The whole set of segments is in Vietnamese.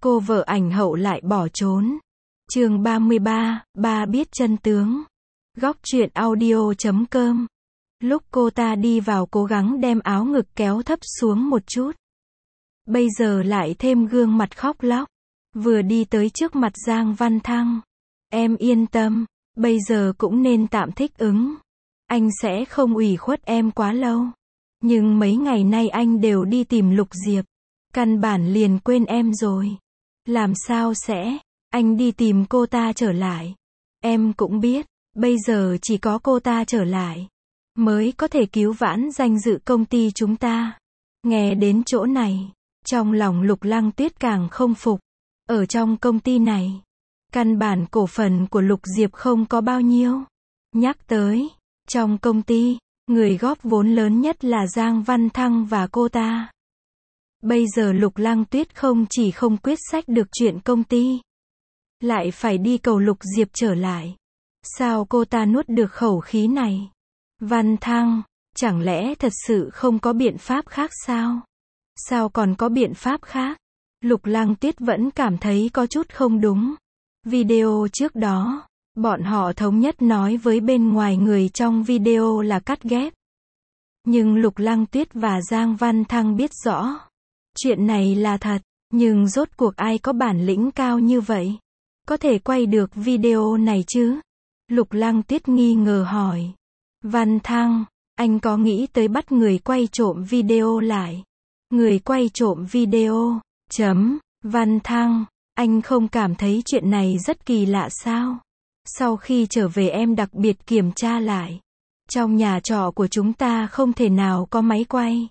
cô vợ ảnh hậu lại bỏ trốn. Chương 33, ba biết chân tướng. Góc truyện audio.com. Lúc cô ta đi vào cố gắng đem áo ngực kéo thấp xuống một chút. Bây giờ lại thêm gương mặt khóc lóc. Vừa đi tới trước mặt Giang Văn Thăng. Em yên tâm, bây giờ cũng nên tạm thích ứng. Anh sẽ không ủy khuất em quá lâu. Nhưng mấy ngày nay anh đều đi tìm Lục Diệp. Căn bản liền quên em rồi. Làm sao sẽ? Anh đi tìm cô ta trở lại. Em cũng biết, bây giờ chỉ có cô ta trở lại mới có thể cứu vãn danh dự công ty chúng ta. Nghe đến chỗ này, trong lòng Lục Lăng Tuyết càng không phục. Ở trong công ty này, căn bản cổ phần của Lục Diệp không có bao nhiêu. Nhắc tới, trong công ty, người góp vốn lớn nhất là Giang Văn Thăng và cô ta. Bây giờ Lục Lăng Tuyết không chỉ không quyết sách được chuyện công ty, lại phải đi cầu Lục Diệp trở lại. Sao cô ta nuốt được khẩu khí này? Văn Thăng, chẳng lẽ thật sự không có biện pháp khác sao? Sao còn có biện pháp khác? Lục Lăng Tuyết vẫn cảm thấy có chút không đúng. Video trước đó, bọn họ thống nhất nói với bên ngoài người trong video là cắt ghép. Nhưng Lục Lăng Tuyết và Giang Văn Thăng biết rõ. Chuyện này là thật, nhưng rốt cuộc ai có bản lĩnh cao như vậy? Có thể quay được video này chứ? Lục Lăng Tuyết nghi ngờ hỏi. Văn Thăng, anh có nghĩ tới bắt người quay trộm video lại? Người quay trộm video, Văn Thăng, anh không cảm thấy chuyện này rất kỳ lạ sao? Sau khi trở về em đặc biệt kiểm tra lại. Trong nhà trọ của chúng ta không thể nào có máy quay.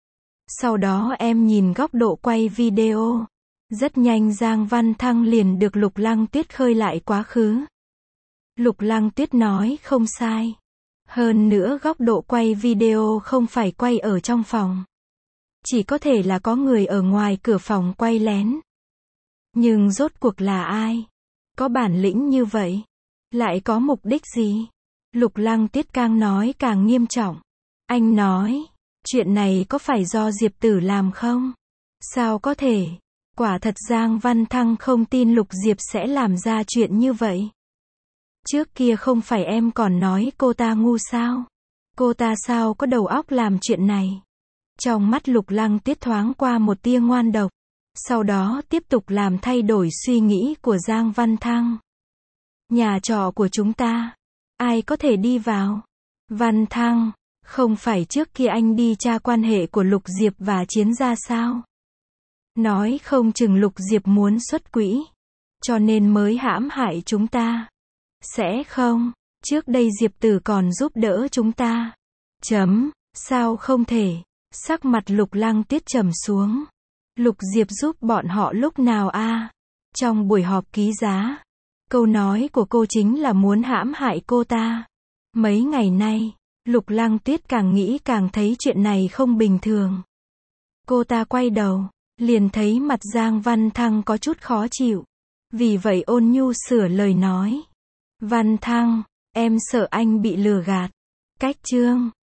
Sau đó em nhìn góc độ quay video. Rất nhanh Giang Văn Thăng liền được Lục Lăng Tuyết khơi lại quá khứ. Lục Lăng Tuyết nói không sai. Hơn nữa góc độ quay video không phải quay ở trong phòng. Chỉ có thể là có người ở ngoài cửa phòng quay lén. Nhưng rốt cuộc là ai? Có bản lĩnh như vậy? Lại có mục đích gì? Lục Lăng Tuyết càng nói càng nghiêm trọng. Anh nói, chuyện này có phải do Diệp Tử làm không? Sao có thể? Quả thật Giang Văn Thăng không tin Lục Diệp sẽ làm ra chuyện như vậy. Trước kia không phải em còn nói cô ta ngu sao? Cô ta sao có đầu óc làm chuyện này? Trong mắt Lục Lăng Tuyết thoáng qua một tia ngoan độc. Sau đó tiếp tục làm thay đổi suy nghĩ của Giang Văn Thăng. Nhà trọ của chúng ta, ai có thể đi vào? Văn Thăng, không phải trước kia anh đi tra quan hệ của Lục Diệp và Chiến gia sao? Nói không chừng Lục Diệp muốn xuất quỹ, cho nên mới hãm hại chúng ta. Sẽ không, trước đây Diệp Tử còn giúp đỡ chúng ta. Sao không thể? Sắc mặt Lục Lăng Tuyết trầm xuống. Lục Diệp giúp bọn họ lúc nào a? Trong buổi họp ký giá, câu nói của cô chính là muốn hãm hại cô ta. Mấy ngày nay, Lục Lăng Tuyết càng nghĩ càng thấy chuyện này không bình thường. Cô ta quay đầu, liền thấy mặt Giang Văn Thăng có chút khó chịu. Vì vậy ôn nhu sửa lời nói. Văn Thăng, em sợ anh bị lừa gạt. Cách chương